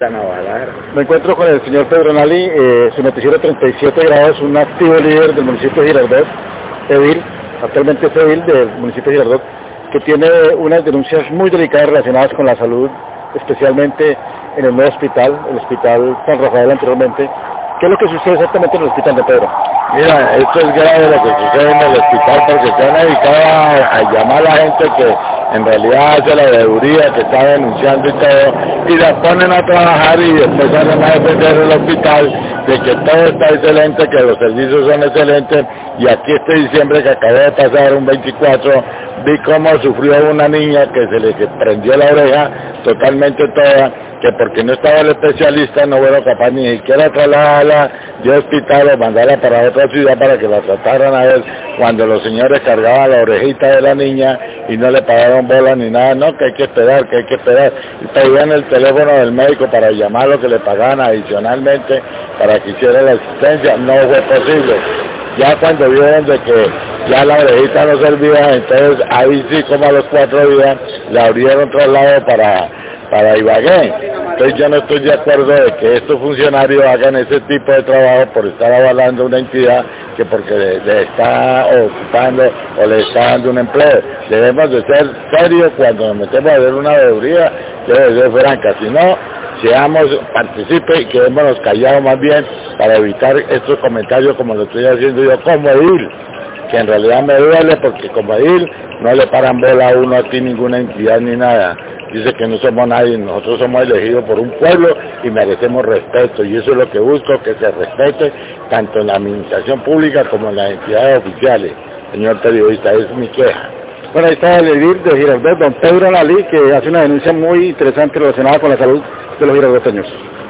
Me encuentro con el señor Pedro Nali, su noticiero 37 grados, un activo líder del municipio de Girardot, edil, actualmente es edil del municipio de Girardot, que tiene unas denuncias muy delicadas relacionadas con la salud, especialmente en el nuevo hospital, el hospital San Rafael anteriormente. ¿Qué es lo que sucede exactamente en el hospital de Pedro? Mira, esto es grave lo que sucede en el hospital porque se han dedicado a llamar a la gente que en realidad hace la veeduría, que está denunciando y todo, y la ponen a trabajar y después salen a defender el hospital de que todo está excelente, que los servicios son excelentes, y aquí este diciembre que acabó de pasar, un 24, vi cómo sufrió una niña que se le prendió la oreja totalmente toda, que porque no estaba el especialista no fueron capaz ni siquiera trasladarla de hospital o mandarla para otra ciudad para que la trataran a ver, cuando los señores cargaban la orejita de la niña y no le pagaron bola ni nada, no, que hay que esperar, y pedían el teléfono del médico para llamar lo que le pagaban adicionalmente para que hiciera la asistencia, no fue posible. Ya cuando vieron de que ya la orejita no servía, entonces ahí sí, como a los 4 días, le abrieron traslado para Ibagué. Entonces yo no estoy de acuerdo de que estos funcionarios hagan ese tipo de trabajo por estar avalando una entidad que porque le está ocupando o le está dando un empleo. Debemos de ser serios cuando nos metemos a hacer una veeduría, debe ser franca, si no, seamos participe y quedémonos callados más bien para evitar estos comentarios como lo estoy haciendo yo como edil, que en realidad me duele porque como edil no le paran bola a uno aquí ninguna entidad ni nada. Dice que no somos nadie, nosotros somos elegidos por un pueblo y merecemos respeto, y eso es lo que busco, que se respete tanto en la administración pública como en las entidades oficiales. Señor periodista, es mi queja. Bueno, ahí está el edil de Girardot, don Pedro Nali, que hace una denuncia muy interesante relacionada con la salud de los girardoteños.